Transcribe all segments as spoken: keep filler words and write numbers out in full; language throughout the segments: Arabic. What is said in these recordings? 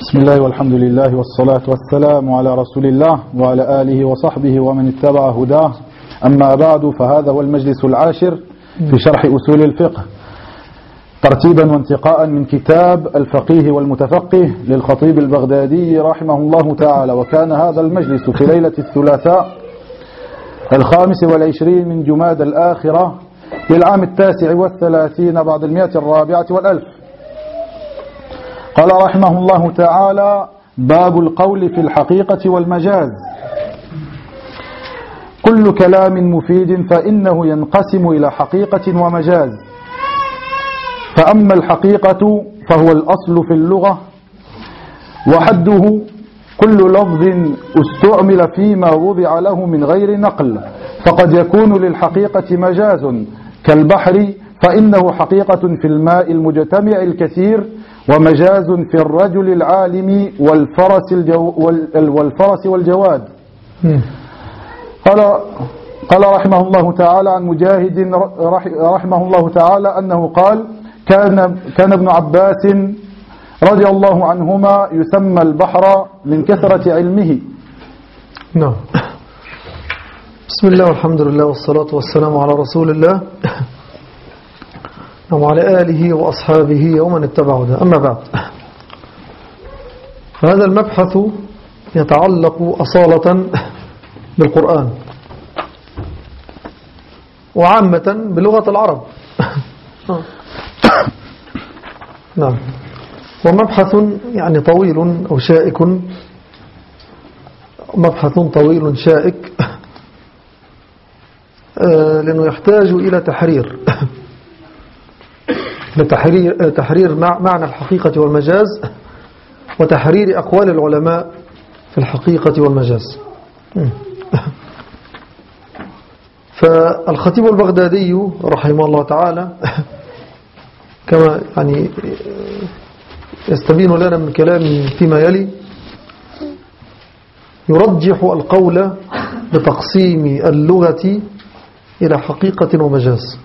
بسم الله والحمد لله والصلاة والسلام على رسول الله وعلى آله وصحبه ومن اتبع هداه. أما بعد، فهذا هو المجلس العاشر في شرح أصول الفقه ترتيبا وانتقاء من كتاب الفقيه والمتفقه للخطيب البغدادي رحمه الله تعالى. وكان هذا المجلس في ليلة الثلاثاء الخامس والعشرين من جماد الآخرة للعام التاسع والثلاثين بعد المئة الرابعة والألف. قال رحمه الله تعالى: باب القول في الحقيقة والمجاز. كل كلام مفيد فإنه ينقسم إلى حقيقة ومجاز. فأما الحقيقة فهو الأصل في اللغة، وحده كل لفظ استعمل فيما وضع له من غير نقل، فقد يكون للحقيقة مجاز كالبحر فإنه حقيقة في الماء المجتمع الكثير، ومجاز في الرجل العالم والفرس, الجو والفرس والجواد. قال قال رحمه الله تعالى عن مجاهد رحمه الله تعالى أنه قال: كان كان ابن عباس رضي الله عنهما يسمى البحر من كثرة علمه. نعم. بسم الله والحمد لله والصلاة والسلام على رسول الله وعلى آله وأصحابه ومن اتبعه ده. أما بعد، فهذا المبحث يتعلق أصالة بالقرآن وعامة بلغة العرب. نعم. ومبحث يعني طويل أو شائك، مبحث طويل شائك لأنه يحتاج إلى تحرير لتحرير تحرير معنى الحقيقة والمجاز، وتحرير أقوال العلماء في الحقيقة والمجاز. فالخطيب البغدادي رحمه الله تعالى كما يعني يستبين لنا من كلامه فيما يلي يرجح القول بتقسيم اللغة إلى حقيقة ومجاز.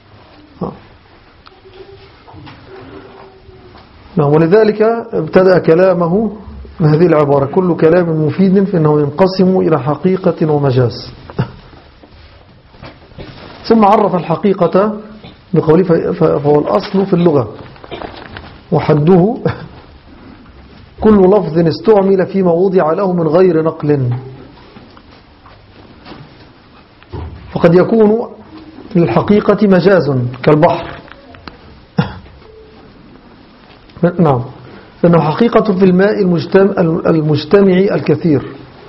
ولذلك ابتدأ كلامه بهذه العبارة: كل كلام مفيد فإنه ينقسم إلى حقيقة ومجاز. ثم عرف الحقيقة بقوله: فهو الأصل في اللغة، وحده كل لفظ استعمل فيما وضع له من غير نقل، فقد يكون للحقيقة مجاز كالبحر. نعم، لأنه حقيقة في الماء المجتمع, المجتمع الكثير.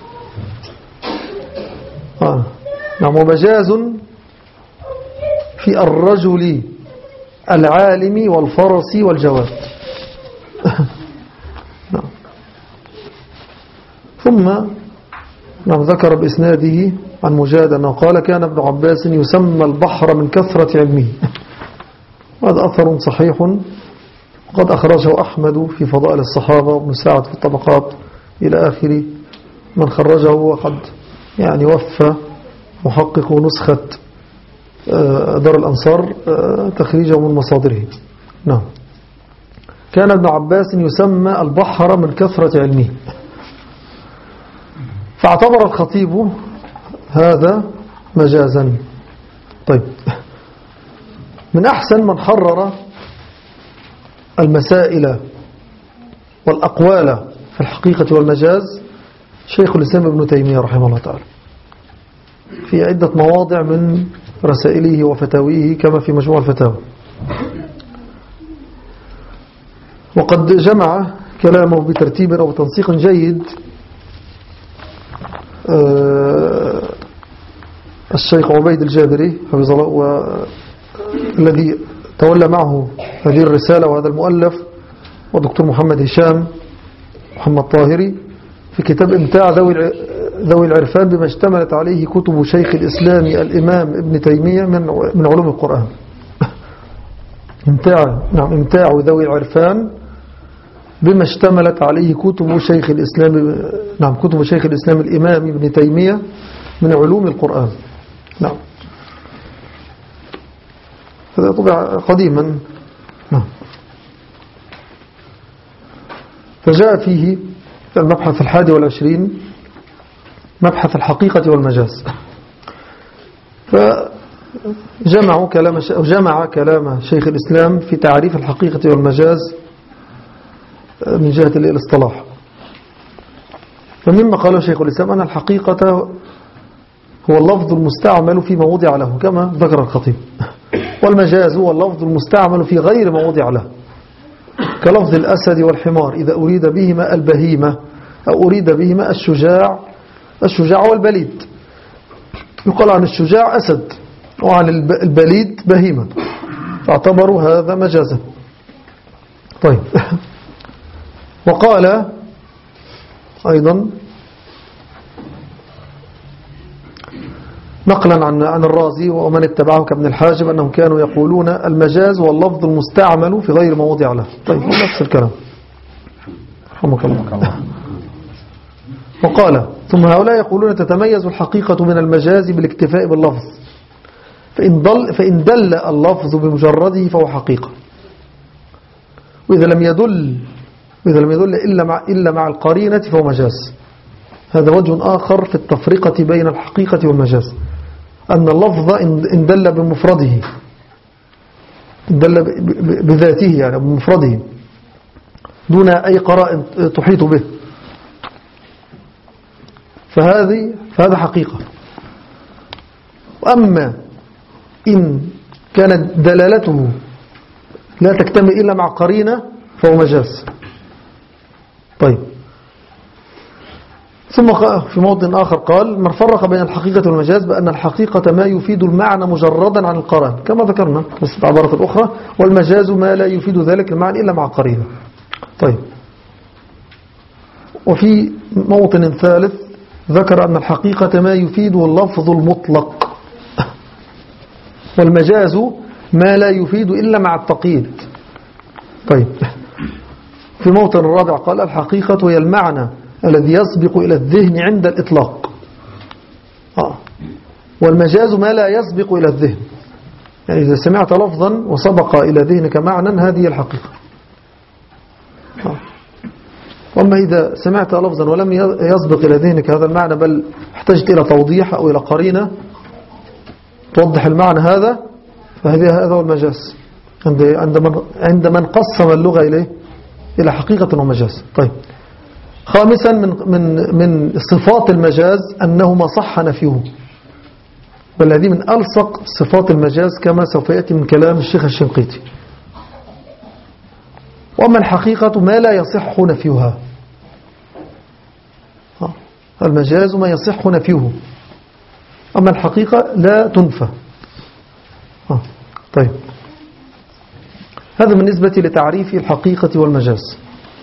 آه. نعم. ومجاز في الرجل العالم والفرس والجواد. نعم. ثم نعم ذكر بإسناده عن مجاهد أنه قال: كان ابن عباس يسمى البحر من كثرة علمه. هذا أثر صحيح، وقد أخرجه أحمد في فضائل الصحابة وابن سعد في الطبقات إلى آخر من خرجه، وقد يعني وفى محقق نسخة دار الأنصار تخريجه من مصادره. نعم. كان ابن عباس يسمى البحر من كثرة علمه. فاعتبر الخطيب هذا مجازا. طيب، من أحسن من حرر المسائل والأقوال في الحقيقة والمجاز شيخ الإسلام ابن تيمية رحمه الله تعالى في عدة مواضع من رسائله وفتاويه كما في مجموع الفتاوى. وقد جمع كلامه بترتيب أو تنسيق جيد الشيخ عبيد الجابري حفظه الله، والذي تولى معه هذه الرسالة وهذا المؤلف، ودكتور محمد هشام محمد طاهري، في كتاب امتاع ذوي العرفان بما اشتملت عليه كتب شيخ الإسلام الإمام ابن تيمية من من علوم القرآن. امتاع نعم امتاع ذوي العرفان بما اشتملت عليه كتب شيخ الإسلام نعم كتب شيخ الإسلام الإمام ابن تيمية من علوم القرآن. نعم. هذا طبع قديما. نعم. فجاء فيه المبحث الحادي والعشرين مبحث الحقيقة والمجاز. فجمعوا كلام جمع كلام شيخ الإسلام في تعريف الحقيقة والمجاز من جهة الاصطلاح. فمما قاله شيخ الإسلام أن الحقيقة هو اللفظ المستعمل في موضع له كما ذكر الخطيب، والمجاز هو اللفظ المستعمل في غير موضع له كلفظ الأسد والحمار إذا أريد بهما البهيمة أو أريد بهما الشجاع الشجاع والبليد. يقال عن الشجاع أسد وعن البليد بهيمة، فاعتبروا هذا مجازا. طيب، وقال أيضا نقلا عن عن الرازي ومن اتبعه كابن الحاجب أنهم كانوا يقولون المجاز هو اللفظ المستعمل في غير موضع له. طيب، نفس الكلام رحمك الله. وقال ثم هؤلاء يقولون تتميز الحقيقة من المجاز بالاكتفاء باللفظ، فإن دل, فإن دل اللفظ بمجرده فهو حقيقة، وإذا لم يدل وإذا لم يدل إلا مع, إلا مع القرينة فهو مجاز. هذا وجه آخر في التفرقة بين الحقيقة والمجاز، أن اللفظ إن دل بمفرده إن دل بذاته يعني بمفرده دون أي قرائن تحيط به فهذه فهذا حقيقة. وأما إن كانت دلالته لا تكتمل إلا مع قرينة فهو مجاز. طيب، ثم في موضع آخر قال من فرق بين الحقيقة والمجاز بأن الحقيقة ما يفيد المعنى مجردا عن القرائن كما ذكرنا بس بعبارة أخرى، والمجاز ما لا يفيد ذلك المعنى إلا مع قرينة. طيب، وفي موطن ثالث ذكر أن الحقيقة ما يفيده اللفظ المطلق، والمجاز ما لا يفيد إلا مع التقييد. طيب، في موطن الرابع قال الحقيقة هي المعنى الذي يسبق إلى الذهن عند الإطلاق، آه. والمجاز ما لا يسبق إلى الذهن، يعني إذا سمعت لفظا وسبق إلى ذهنك معنى هذه الحقيقة. آه. وأما إذا سمعت لفظا ولم يسبق إلى ذهنك هذا المعنى بل احتجت إلى توضيح أو إلى قرينة توضح المعنى هذا، فهذا هذا هو المجاز عند من عند من قسم اللغة إليه إلى حقيقة ومجاز. طيب، خامسا من من من صفات المجاز أنه ما صح نفيه، بل هذه من ألصق صفات المجاز كما سوف يأتي من كلام الشيخ الشنقيطي. وأما الحقيقة ما لا يصح نفيها، المجاز ما يصح نفيه، أما الحقيقة لا تنفى. طيب، هذا بالنسبة لتعريف الحقيقة والمجاز.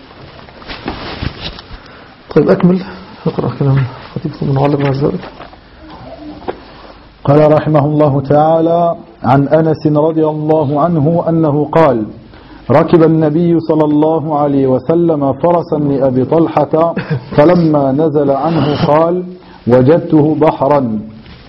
طيب، أكمل اقرأ كلام خطيب ثم نعلق مع ذلك. قال رحمه الله تعالى عن أنس رضي الله عنه أنه قال ركب النبي صلى الله عليه وسلم فرسا لأبي طلحة فلما نزل عنه قال وجدته بحرا.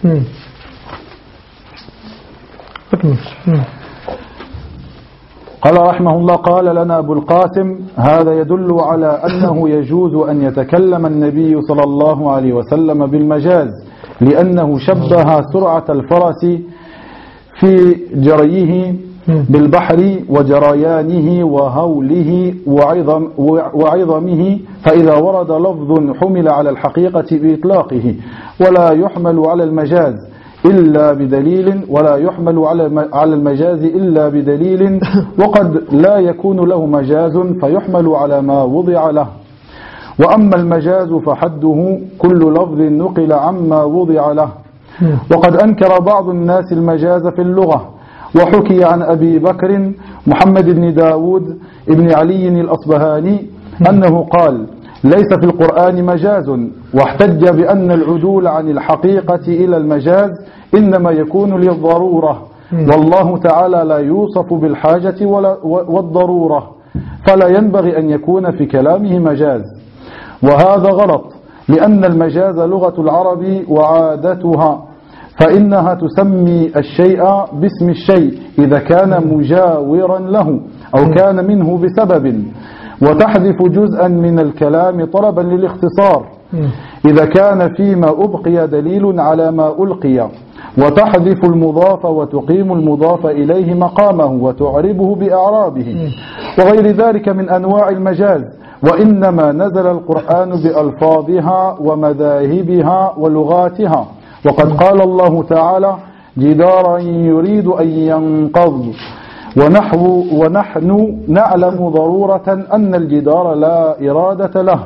قال رحمه الله قال لنا أبو القاسم هذا يدل على أنه يجوز أن يتكلم النبي صلى الله عليه وسلم بالمجاز، لأنه شبه سرعة الفرس في جريه بالبحر وجريانه وهوله وعظم وعظمه، فإذا ورد لفظ حمل على الحقيقة بإطلاقه ولا يحمل على المجاز إلا بدليل ولا يحمل على المجاز إلا بدليل، وقد لا يكون له مجاز فيحمل على ما وضع له. وأما المجاز فحده كل لفظ نقل عما وضع له. وقد أنكر بعض الناس المجاز في اللغة، وحكي عن أبي بكر محمد بن داود ابن علي الأصبهاني أنه قال ليس في القرآن مجاز، واحتج بأن العدول عن الحقيقة إلى المجاز إنما يكون للضرورة، والله تعالى لا يوصف بالحاجة ولا والضرورة، فلا ينبغي أن يكون في كلامه مجاز. وهذا غلط، لأن المجاز لغة العرب وعادتها، فإنها تسمي الشيء باسم الشيء إذا كان مجاورا له أو كان منه بسبب، وتحذف جزءا من الكلام طلبا للاختصار إذا كان فيما أبقي دليل على ما ألقي، وتحذف المضاف وتقيم المضاف إليه مقامه وتعربه بأعرابه وغير ذلك من أنواع المجاز. وإنما نزل القرآن بألفاظها ومذاهبها ولغاتها، وقد قال الله تعالى: جدارا يريد أن ينقض، ونحو ونحن نعلم ضرورة أن الجدار لا إرادة له.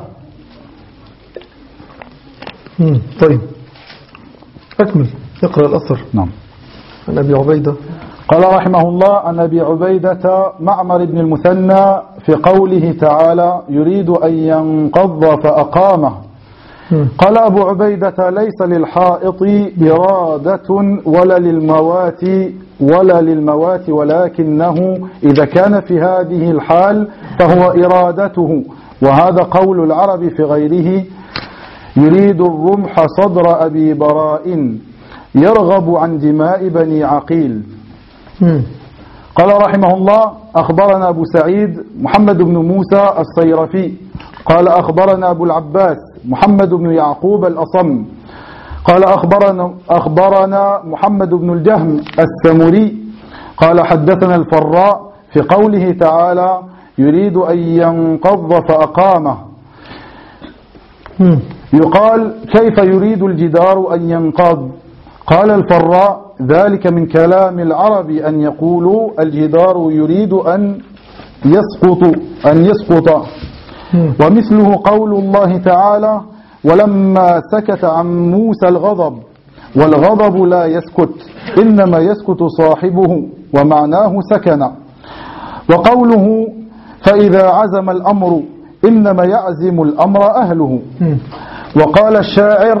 طيب أكمل، اقرأ الأثر. نعم. عن أبي عبيدة قال رحمه الله: عن أبي عبيدة معمر بن المثنى في قوله تعالى: يريد أن ينقض فأقامه. قال أبو عبيدة: ليس للحائط إرادة ولا للموات ولا للموات ولكنه إذا كان في هذه الحال فهو إرادته. وهذا قول العرب في غيره: يريد الرمح صدر أبي براء يرغب عن دماء بني عقيل. قال رحمه الله: أخبرنا أبو سعيد محمد بن موسى الصيرفي قال أخبرنا أبو العباس محمد بن يعقوب الأصم قال أخبرنا, أخبرنا محمد بن الجهم السمري قال حدثنا الفراء في قوله تعالى: يريد أن ينقض فأقامه. يقال: كيف يريد الجدار أن ينقض؟ قال الفراء: ذلك من كلام العرب أن يقولوا الجدار يريد أن يسقط أن يسقط ومثله قول الله تعالى: ولما سكت عن موسى الغضب، والغضب لا يسكت إنما يسكت صاحبه، ومعناه سكن. وقوله: فإذا عزم الأمر إنما يعزم الأمر أهله. وقال الشاعر: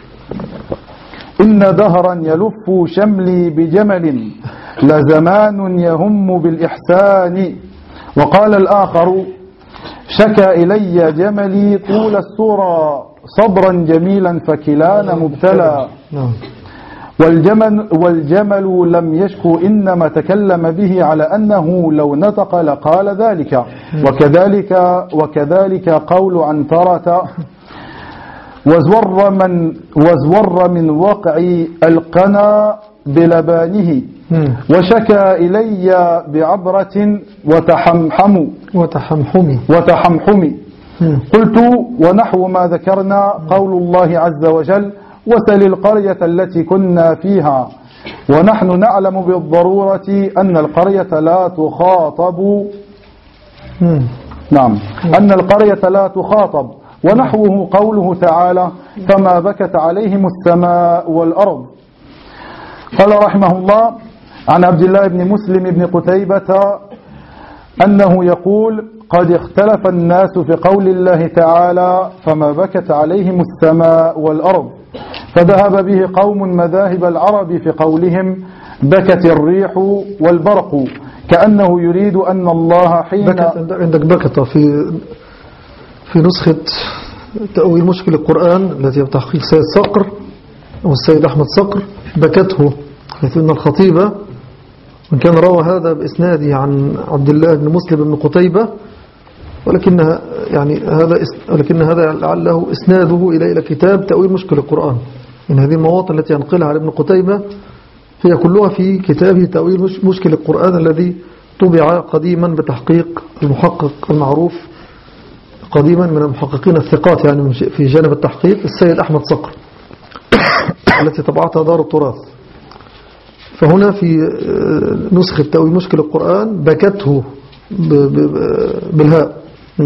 إن دهرا يلف شملي بجمل لزمان يهم بالإحسان. وقال الآخر: شكى إلي جملي طول السرى صبرا جميلا فكلانا مبتلى. والجمل, والجمل لم يشكو إنما تكلم به على أنه لو نطق لقال ذلك. وكذلك, وكذلك قول عنترة: وزور من, وزور من وقع القنا بلبانه وشكى إلي بعبرة وتحمحم وتحمحمي وتحمحمي. قلت: ونحو ما ذكرنا قول الله عز وجل: وسل القرية التي كنا فيها. ونحن نعلم بالضرورة أن القرية لا تخاطب نعم أن القرية لا تخاطب. ونحوه قوله تعالى: فما بكت عليهم السماء والأرض. قال رحمه الله: عن عبد الله بن مسلم بن قتيبة أنه يقول: قد اختلف الناس في قول الله تعالى: فما بكت عليهم السماء والأرض، فذهب به قوم مذاهب العرب في قولهم: بكت الريح والبرق، كأنه يريد أن الله حين بكت. عندك بكت في في نسخة تأويل مشكل القرآن التي بتحقيق سيد صقر أو السيد أحمد صقر: بكته، حيث أن الخطيبة من كان روى هذا بإسناده عن عبد الله بن مسلم بن قتيبة، ولكنها يعني هذا ولكن هذا لعله إسناده إلى إلى كتاب تأويل مشكل القرآن. من هذه المواطن التي ينقلها على ابن قتيبة هي كلها في كتابه تأويل مشكل القرآن الذي طبع قديما بتحقيق المحقق المعروف قديما من المحققين الثقات يعني في جانب التحقيق السيد أحمد صقر التي طبعتها دار التراث. فهنا في نسخة تأويل مشكل القرآن بكته بالهاء،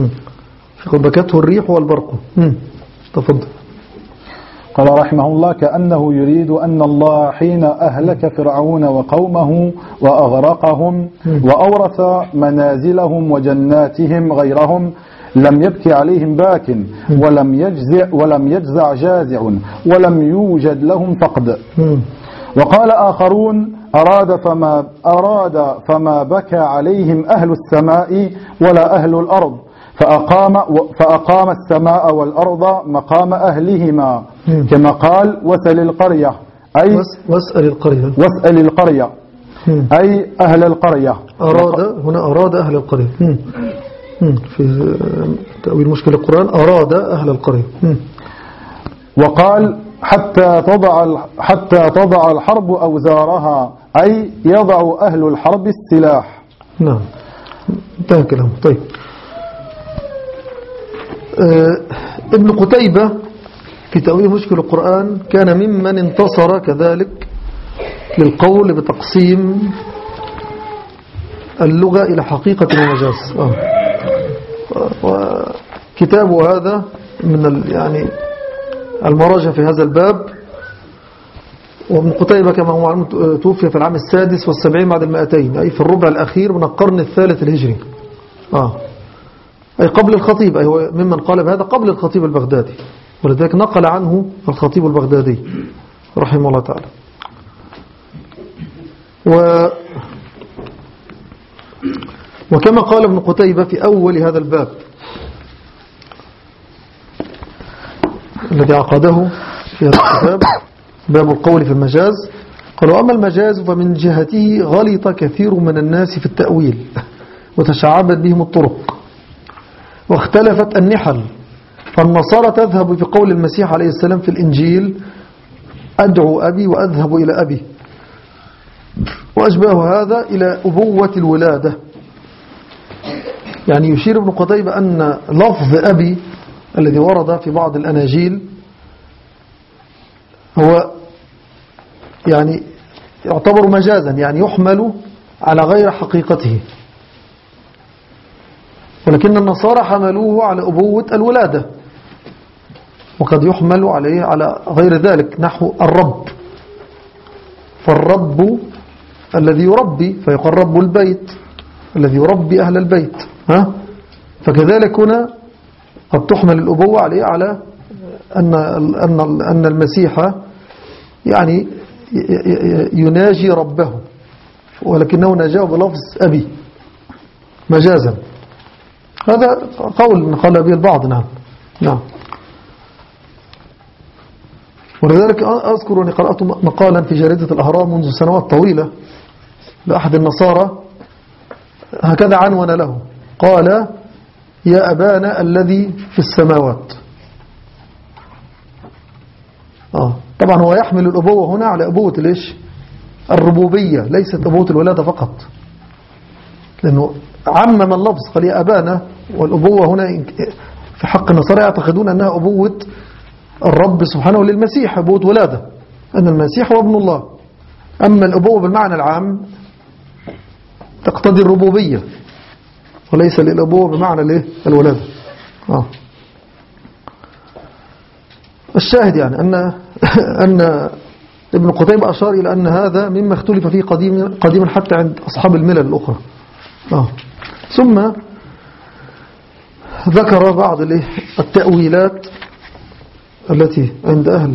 بكته الريح والبرق. تفضل. قال رحمه الله: كأنه يريد أن الله حين أهلك فرعون وقومه وأغرقهم وأورث منازلهم وجناتهم غيرهم لم يبكي عليهم باك ولم يجزع, ولم يجزع جازع ولم يوجد لهم فقد. وقال آخرون: أراد فما, أراد فما بكى عليهم أهل السماء ولا أهل الأرض، فأقام, فأقام السماء والأرض مقام أهلهما، كما قال: وسل القرية أي واسأل القرية واسأل القرية أي أهل القرية. أراد هنا أراد أهل القرية. في تأويل مشكل القرآن أراد أهل القرية. وقال حتى تضع حتى تضع الحرب أوزارها، أي يضع أهل الحرب السلاح. نعم انتهى كلامه. طيب آه ابن قتيبة في تأويل مشكل القرآن كان ممن انتصر كذلك للقول بتقسيم اللغة إلى حقيقة ومجاز. آه. وكتابه هذا من يعني المراجع في هذا الباب. وابن قتيبة كما هو معلوم توفي في العام السادس والسبعين بعد المائتين، أي في الربع الأخير من القرن الثالث الهجري. آه. أي قبل الخطيب، أي هو ممن قال بهذا قبل الخطيب البغدادي، ولذلك نقل عنه الخطيب البغدادي رحمه الله تعالى. و وكما قال ابن قتيبة في أول هذا الباب الذي عقده في هذا الكتاب، باب القول في المجاز، قال: وأما المجاز فمن جهته غلط كثير من الناس في التأويل وتشعبت بهم الطرق واختلفت النحل. فالنصارى تذهب في قول المسيح عليه السلام في الإنجيل: أدعو أبي وأذهب إلى أبي، وأشباه هذا إلى أبوة الولادة. يعني يشير ابن قتيبة أن لفظ أبي الذي ورد في بعض الأناجيل هو يعني يعتبر مجازا، يعني يحمل على غير حقيقته، ولكن النصارى حملوه على أبوة الولادة، وقد يحمل عليه على غير ذلك، نحو الرب، فالرب الذي يربي، فيقال رب البيت الذي يربي أهل البيت. ها؟ فكذلك هنا قد تحمل الأبوة عليه على أن أن أن المسيح يعني يناجي ربه، ولكنه ناجاه بلفظ أبي مجازا. هذا قول قال به البعض. نعم نعم ولذلك أذكر أني قرأت مقالا في جريدة الأهرام منذ سنوات طويلة لأحد النصارى، هكذا عنون له، قال: يا أبانا الذي في السماوات. آه. طبعا هو يحمل الأبوة هنا على أبوة ليش؟ الربوبية، ليست أبوة الولادة فقط، لأنه عمم اللفظ، قال يا أبانا، والأبوة هنا في حق النصارى يعتقدون أنها أبوة الرب سبحانه للمسيح، أبوة ولادة، أن المسيح هو ابن الله. أما الأبوة بالمعنى العام تقتضي الربوبية، وليس للأبوة بمعنى الايه؟ الولادة. آه. الشاهد يعني أن أن ابن قتيبة أشار إلى أن هذا مما اختلف فيه قديما قديما حتى عند أصحاب الملل الأخرى. آه. ثم ذكر بعض التأويلات التي عند أهل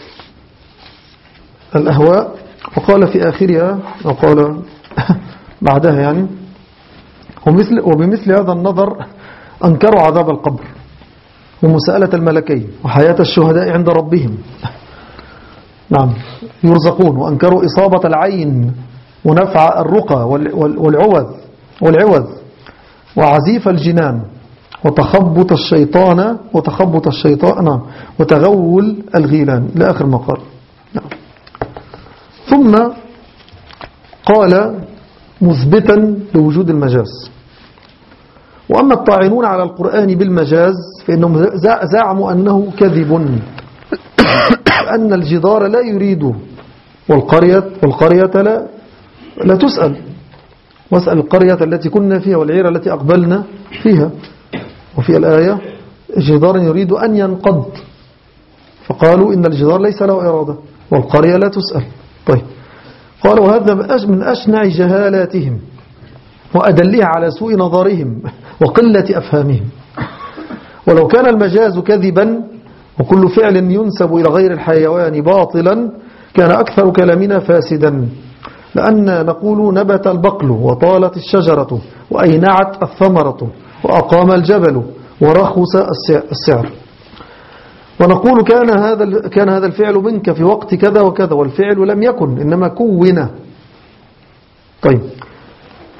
الأهواء، وقال في آخرها، وقال بعدها يعني: ومثل وبمثل هذا النظر أنكروا عذاب القبر ومسألة الملكين وحياة الشهداء عند ربهم، نعم يرزقون، وأنكروا إصابة العين ونفع الرقى والعوذ والعوذ وعزيف الجنان وتخبط الشيطان وتخبط الشيطان نعم وتغول الغيلان لآخر ما قال. نعم. ثم قال مثبتا لوجود المجاز: وأما الطاعنون على القرآن بالمجاز فإنهم زعموا أنه كذب، أن الجدار لا يريد والقرية, والقرية لا, لا تسأل، واسأل القرية التي كنا فيها والعيرة التي أقبلنا فيها. وفي الآية: جدار يريد أن ينقض، فقالوا إن الجدار ليس له إرادة والقرية لا تسأل. طيب، قال: وهذا من أشنع جهالاتهم وأدلها على سوء نظرهم وقلة أفهامهم. ولو كان المجاز كذبا وكل فعل ينسب إلى غير الحيوان باطلا كان أكثر كلامنا فاسدا، لأن نقول نبت البقل وطالت الشجرة وأينعت الثمرة وأقام الجبل ورخص السعر، ونقول كان هذا كان هذا الفعل منك في وقت كذا وكذا، والفعل لم يكن إنما كون. طيب،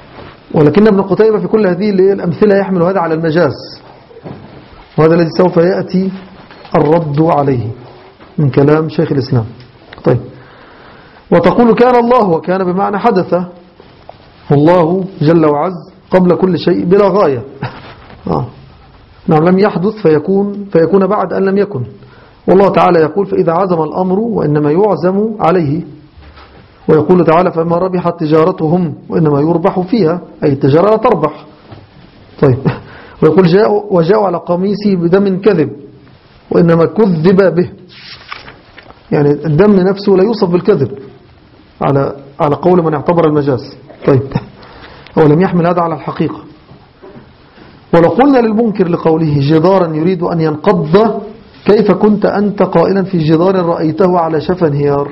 ولكن ابن قتيبة في كل هذه الأمثلة يحمل هذا على المجاز، وهذا الذي سوف يأتي الرد عليه من كلام شيخ الإسلام. طيب، وتقول كان الله، وكان بمعنى حدث، والله جل وعز قبل كل شيء بلا غاية. آه. نعم، لم يحدث فيكون فيكون بعد أن لم يكن. والله تعالى يقول فإذا عزم الأمر وإنما يعزم عليه. ويقول تعالى فما ربحت تجارتهم وإنما يربح فيها، أي التجارة لا تربح. طيب، ويقول جاء وجاءوا على قميصه بدم كذب وإنما كذب به، يعني الدم نفسه لا يوصف بالكذب على على قول من اعتبر المجاز. طيب، هو لم يحمل هذا على الحقيقة. ولو قلنا للمنكر لقوله جدارا يريد أن ينقض، كيف كنت أنت قائلا في جدار رأيته على شفا انهيار؟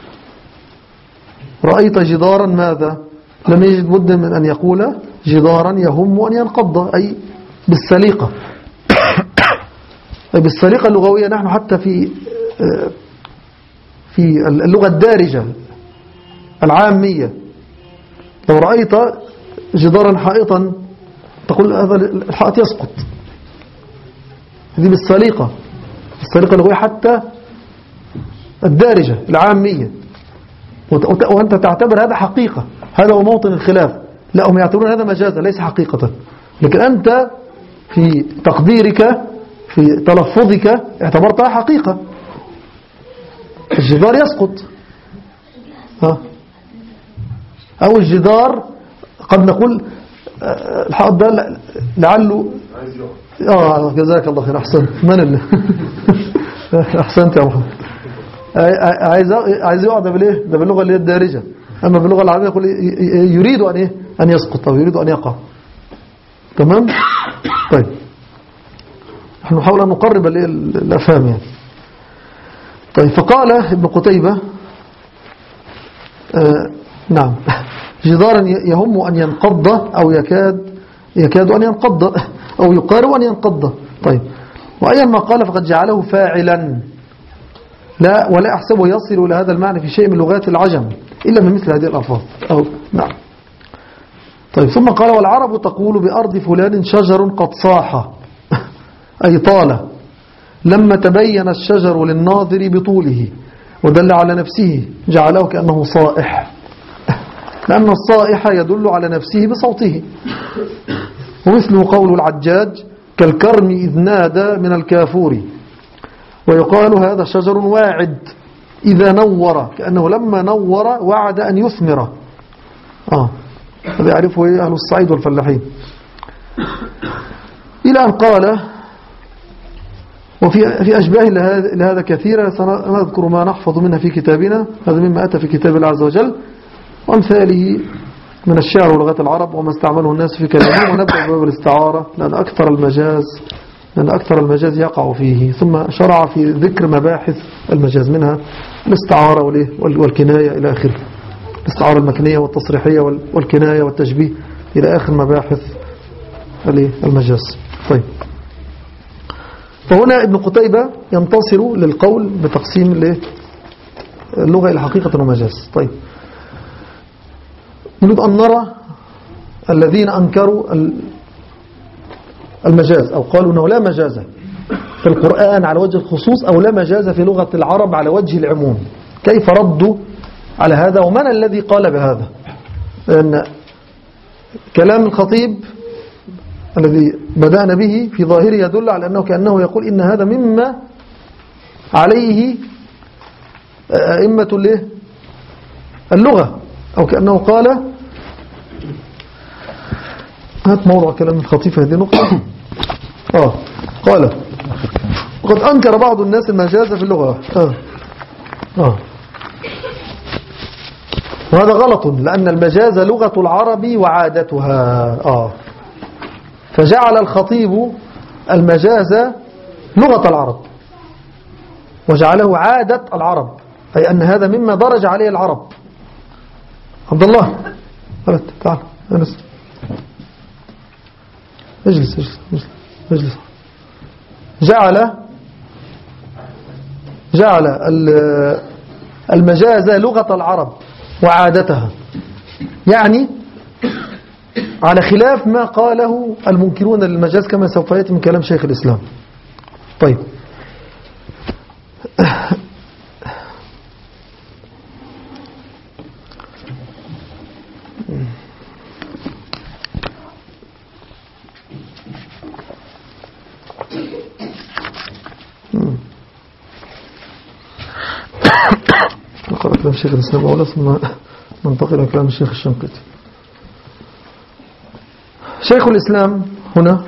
رأيت جدارا ماذا؟ لم يجد بد من أن يقول جدارا يهم أن ينقض، أي بالسليقة. أي بالسليقة اللغوية. نحن حتى في في اللغة الدارجة العامية لو رأيت جدارا حائطا تقول هذا الحائط يسقط. هذه بالسليقة، السليقة اللغوية حتى الدارجة العامية. وأنت تعتبر هذا حقيقة، هذا هو موطن الخلاف. لا، هم يعتبرون هذا مجازا ليس حقيقة، لكن أنت في تقديرك في تلفظك اعتبرتها حقيقة. الجدار يسقط، ها، أو الجدار قد نقول الحائط ده لعله آه جزاك الله خير، أحسنت. من اللي أحسنت يا محمد. عايز عايز يقعد بالايه ده باللغه اللي هي الدارجه. اما باللغه العربيه يقول يريد ان ايه ان يسقط او يريد ان يقع. تمام. طيب، نحن نحاول ان نقرب الايه الافهام يعني. طيب، فقال ابن قتيبة آه نعم جدارا يهم ان ينقض او يكاد يكاد ان ينقض او يقارب ان ينقض. طيب، وايا ما قال فقد جعله فاعلا، لا ولا أحسبه يصل إلى هذا المعنى في شيء من لغات العجم إلا من مثل هذه الألفاظ. أو نعم. طيب، ثم قال والعرب تقول بأرض فلان شجر قد صاح أي طال، لما تبين الشجر للناظر بطوله ودل على نفسه جعله كأنه صائح، لأن الصائح يدل على نفسه بصوته. ومثله قول العجاج كالكرم إذ نادى من الكافور. ويقال هذا شجر واعد إذا نور، كأنه لما نور وعد أن يثمر. آه هذا يعرفه أهل الصعيد والفلاحين. إلى أن قال وفي في أشباه لهذا كثيرة، سنذكر ما نحفظ منها في كتابنا، هذا مما أتى في كتاب الله عز وجل، وأمثاله من الشعر ولغات العرب وما استعمله الناس في كلامهم. ونبدأ بباب الاستعارة لأن أكثر المجاز لأن أكثر المجاز يقع فيه، ثم شرع في ذكر مباحث المجاز منها الاستعارة والكناية إلى آخره، الاستعارة المكنية والتصريحية والكناية والتشبيه إلى آخر مباحث المجاز. طيب، فهنا ابن قتيبة ينتصر للقول بتقسيم اللغة إلى حقيقة ومجاز. طيب، نريد أن نرى الذين أنكروا المجاز أو قالوا أنه لا مجاز في القرآن على وجه الخصوص أو لا مجاز في لغة العرب على وجه العموم، كيف ردوا على هذا ومن الذي قال بهذا؟ لأن كلام الخطيب الذي بدأنا به في ظاهره يدل على أنه كأنه يقول إن هذا مما عليه أئمة اللغة، أو كأنه قال هات موضوع كلام الخطيب في هذه النقطة. آه قال وقد أنكر بعض الناس المجاز في اللغة. آه آه وهذا غلط، لأن المجاز لغة العرب وعادتها. آه فجعل الخطيب المجاز لغة العرب وجعله عادة العرب، أي أن هذا مما درج عليه العرب. عبد الله تعال أنس اجلس اجلس اجلس. جعل جعل المجاز لغة العرب وعادتها، يعني على خلاف ما قاله المنكرون للمجاز كما سوف يأتي من كلام شيخ الإسلام. طيب نقرأ كلام شيخ الإسلام أولا ثم ننتقل إلى كلام الشيخ الشنقيطي. شيخ الإسلام هنا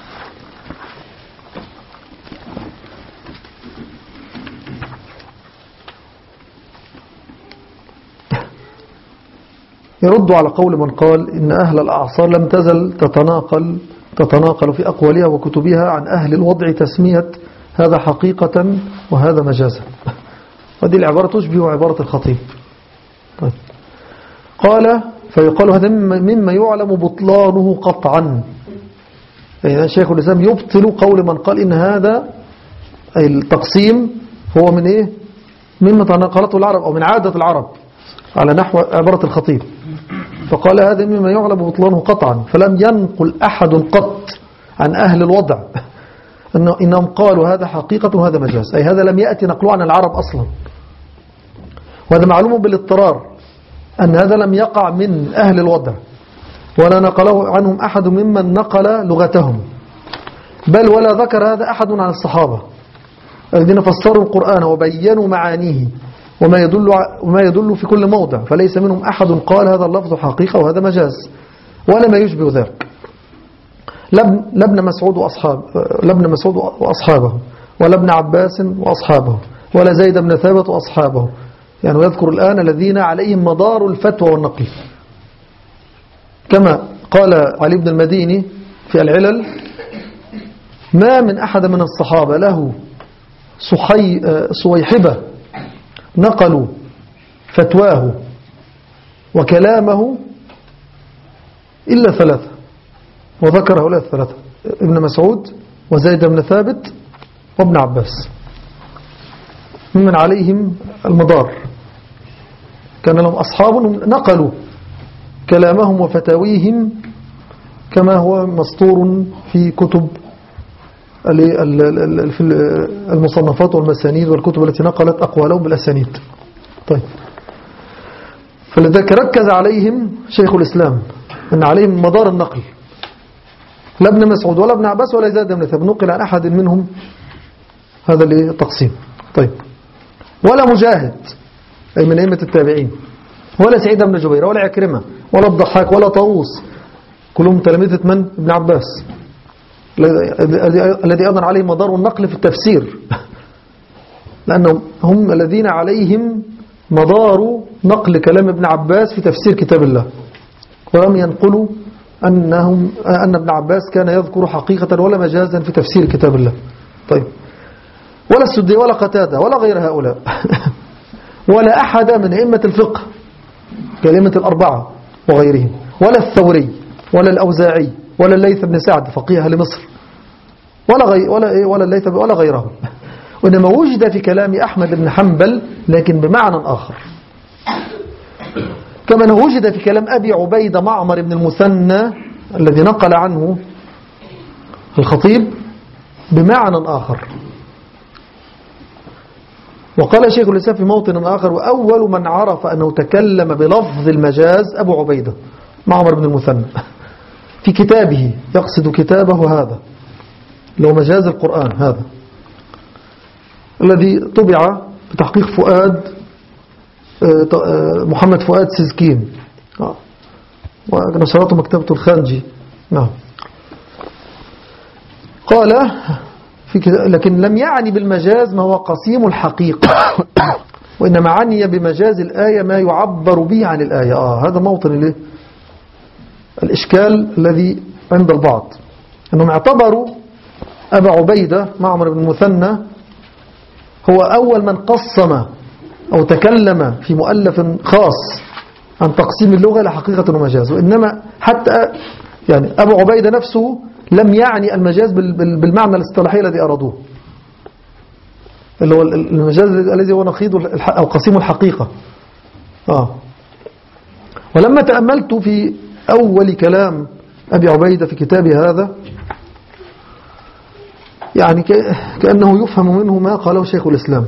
يرد على قول من قال إن أهل الأعصار لم تزل تتناقل تتناقل في أقوالها وكتبها عن أهل الوضع تسمية هذا حقيقة وهذا مجازا. هذه العبارة تشبه عبارة الخطيب. طيب. قال فيقال هذا مما يعلم بطلانه قطعا. يعني شيخ الإسلام يبطل قول من قال إن هذا التقسيم هو من إيه؟ مما تناقلته العرب أو من عادة العرب على نحو عبارة الخطيب. فقال هذا مما يعلم بطلانه قطعا، فلم ينقل أحد قط عن أهل الوضع إنهم قالوا هذا حقيقة وهذا مجاز، أي هذا لم يأتي نقله عن العرب أصلا. وهذا معلوم بالاضطرار أن هذا لم يقع من أهل الوضع ولا نقله عنهم أحد ممن نقل لغتهم، بل ولا ذكر هذا أحد عن الصحابة الذين فسروا القرآن وبينوا معانيه وما يدل, وما يدل في كل موضع، فليس منهم أحد قال هذا اللفظ حقيقة وهذا مجاز ولا ما يشبه ذلك. لا ابن مسعود وأصحاب لا ابن مسعود وأصحابه ولا ابن عباس وأصحابه ولا زيد بن ثابت وأصحابه، يعني يذكر الآن الذين عليهم مدار الفتوى والنقل، كما قال علي بن المديني في العلل: ما من أحد من الصحابة له صحي صويحبة نقلوا فتواه وكلامه إلا ثلاثة، وذكر هؤلاء الثلاثة: ابن مسعود وزيد بن ثابت وابن عباس، ممن عليهم المدار، كان لهم أصحاب نقلوا كلامهم وفتاويهم كما هو مسطور في كتب في المصنفات والمسانيد والكتب التي نقلت أقوالهم بالأسانيد. طيب، فلذلك ركز عليهم شيخ الإسلام أن عليهم مدار النقل، لا ابن مسعود ولا ابن عباس ولا زيد بن ثابت نقل عن أحد منهم هذا التقسيم. طيب، ولا مجاهد أي من أئمة التابعين ولا سعيد بن جبير ولا عكرمة ولا الضحاك ولا طاووس، كلهم تلامذة من؟ ابن عباس الذي أيضا عليه مدار النقل في التفسير، لأنهم هم الذين عليهم مدار نقل كلام ابن عباس في تفسير كتاب الله، ولم ينقلوا أنهم أن ابن عباس كان يذكر حقيقة ولا مجازا في تفسير كتاب الله. طيب، ولا السدي ولا قتادة ولا غير هؤلاء ولا أحد من أئمة الفقه كأئمة الأربعة وغيرهم، ولا الثوري ولا الأوزاعي ولا الليث بن سعد فقيه لمصر ولا غي ولا إيه ولا الليث ولا غيرهم، وإنما وجد في كلام أحمد بن حنبل لكن بمعنى آخر، كما وجد في كلام أبي عبيدة معمر بن المثنى الذي نقل عنه الخطيب بمعنى آخر. وقال شيخ الإسلام في موطن آخر: وأول من عرف أنه تكلم بلفظ المجاز أبو عبيدة معمر بن المثنى في كتابه، يقصد كتابه هذا لو مجاز القرآن هذا الذي طبع بتحقيق فؤاد محمد فؤاد سيزكين ونشرته مكتبة الخانجي. نعم. قال في لكن لم يعني بالمجاز ما هو قسيم الحقيقة، وإنما عني بمجاز الآية ما يعبر به عن الآية. آه هذا موطن الإشكال الذي عند البعض، أنهم اعتبروا أبا عبيدة معمر بن المثنى هو أول من قسم أو تكلم في مؤلف خاص عن تقسيم اللغة إلى حقيقة ومجاز، وإنما حتى يعني أبو عبيدة نفسه لم يعني المجاز بالمعنى الاصطلاحي الذي أرادوه، اللي هو المجاز الذي هو نقيض أو قسيم الحقيقة. آه. ولما تأملت في أول كلام أبي عبيدة في كتابه هذا يعني كأنه يفهم منه ما قاله شيخ الإسلام،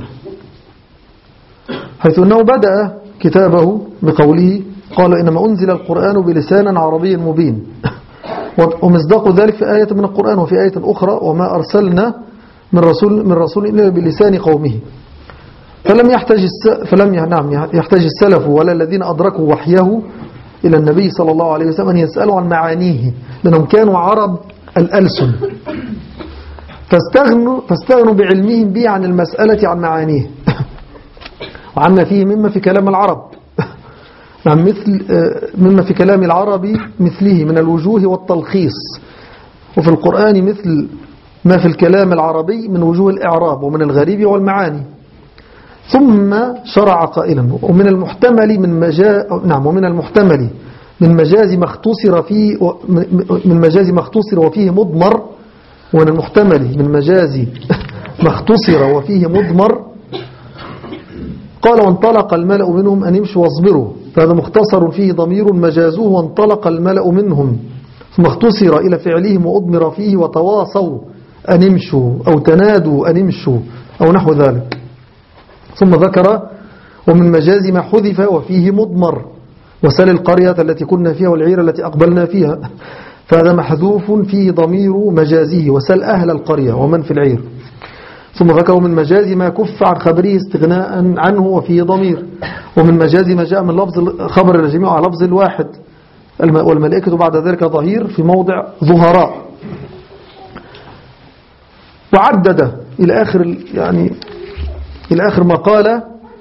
حيث أنه بدأ كتابه بقوله قال إنما أنزل القرآن بلسان عربي مبين، ومصداق ذلك في آية من القرآن وفي آية أخرى وما أرسلنا من رسول من رسول إلا بلسان قومه. فلم يحتاج فلم نعم يحتاج السلف ولا الذين أدركوا وحيه إلى النبي صلى الله عليه وسلم أن يسألوا عن معانيه، لأنهم كانوا عرب الألسن فاستغنوا, فاستغنوا بعلمهم به عن المسألة عن معانيه وعما فيه مما في كلام العرب نعم مثل مما في كلام العربي مثله من الوجوه والتلخيص، وفي القرآن مثل ما في الكلام العربي من وجوه الإعراب ومن الغريب والمعاني. ثم شرع قائلا ومن المحتمل من مجاز نعم ومن المحتمل من مجاز ما اختصر فيه من مجاز ما اختصر وفيه مضمر ومن المحتمل من مجاز ما اختصر وفيه مضمر قال وانطلق الملأ منهم أن يمشوا واصبروا، فهذا مختصر فيه ضمير مجازوه وانطلق الملأ منهم، ثم اختصر إلى فعلهم وأضمر فيه وتواصوا أن يمشوا أو تنادوا أن يمشوا أو نحو ذلك. ثم ذكر ومن مجاز ما حذف وفيه مضمر وسل القرية التي كنا فيها والعير التي أقبلنا فيها، فهذا محذوف فيه ضمير مجازه وسل أهل القرية ومن في العير. ثم ذكر من مجاز ما كف عن خبره استغناء عنه وفيه ضمير، ومن مجاز ما جاء من لفظ خبر الجميع على لفظ الواحد، والملائكة بعد ذلك ظهير في موضع ظهراء. وعدد إلى آخر يعني إلى آخر ما قال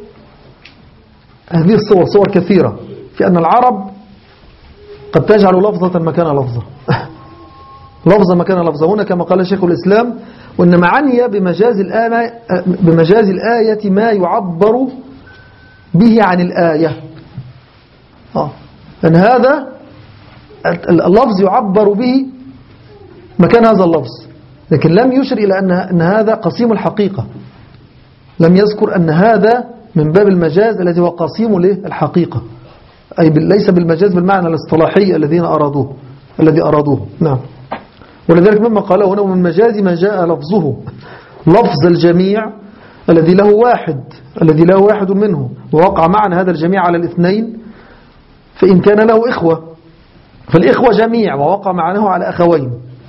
هذه الصور صور كثيرة في أن العرب قد تجعل لفظة مكان لفظة لفظة مكان لفظة هنا كما قال شيخ الإسلام، وإنما عني بمجاز الآية, بمجاز الآية ما يعبر به عن الآية، آه. أن هذا اللفظ يعبر به مكان هذا اللفظ، لكن لم يشر إلى أن هذا قسيم الحقيقة، لم يذكر أن هذا من باب المجاز الذي هو قسيم للحقيقة، أي ليس بالمجاز بالمعنى الاصطلاحي الذين أرادوه الذي أرادوه. نعم. ولذلك مما قاله هنا ومن مجاز ما جاء لفظه لفظ الجميع الذي له واحد الذي له واحد منه ووقع معنى هذا الجميع على الاثنين، فإن كان له إخوة فالإخوة جميع ووقع معناه على أخوين.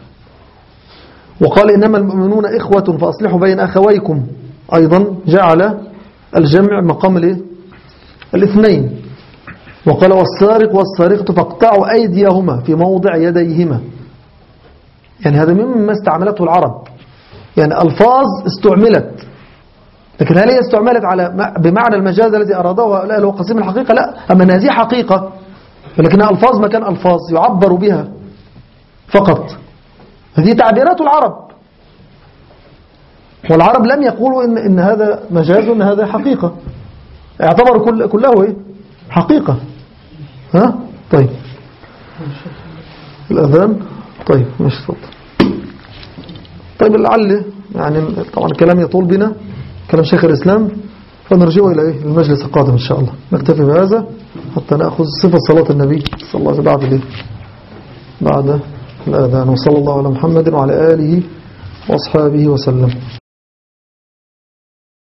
وقال إنما المؤمنون إخوة فأصلحوا بين أخويكم، أيضا جعل الجمع مقام الاثنين. وقال والسارق والسارقة فاقطعوا أيديهما في موضع يديهما، يعني هذا مما استعملته العرب، يعني ألفاظ استعملت، لكن هل هي استعملت على بمعنى المجاز الذي أراده لا هو قسيم الحقيقة؟ لا، أما هذه حقيقة ولكنها ألفاظ مكان ألفاظ يعبر بها فقط. هذه تعبيرات العرب، والعرب لم يقولوا إن, إن هذا مجاز وإن هذا حقيقة، اعتبروا كل كله إيه؟ حقيقة. ها؟ طيب الأذان. طيب مش صوت. طيب لعل يعني طبعا الكلام يطول بنا كلام شيخ الإسلام، فنرجعه إلى إيه؟ المجلس القادم إن شاء الله. نكتفي بهذا حتى نأخذ صفة صلاة النبي صلى الله عليه وسلم بعد الإيه؟ بعد الأذان. وصلى الله على محمد وعلى آله وأصحابه وسلم.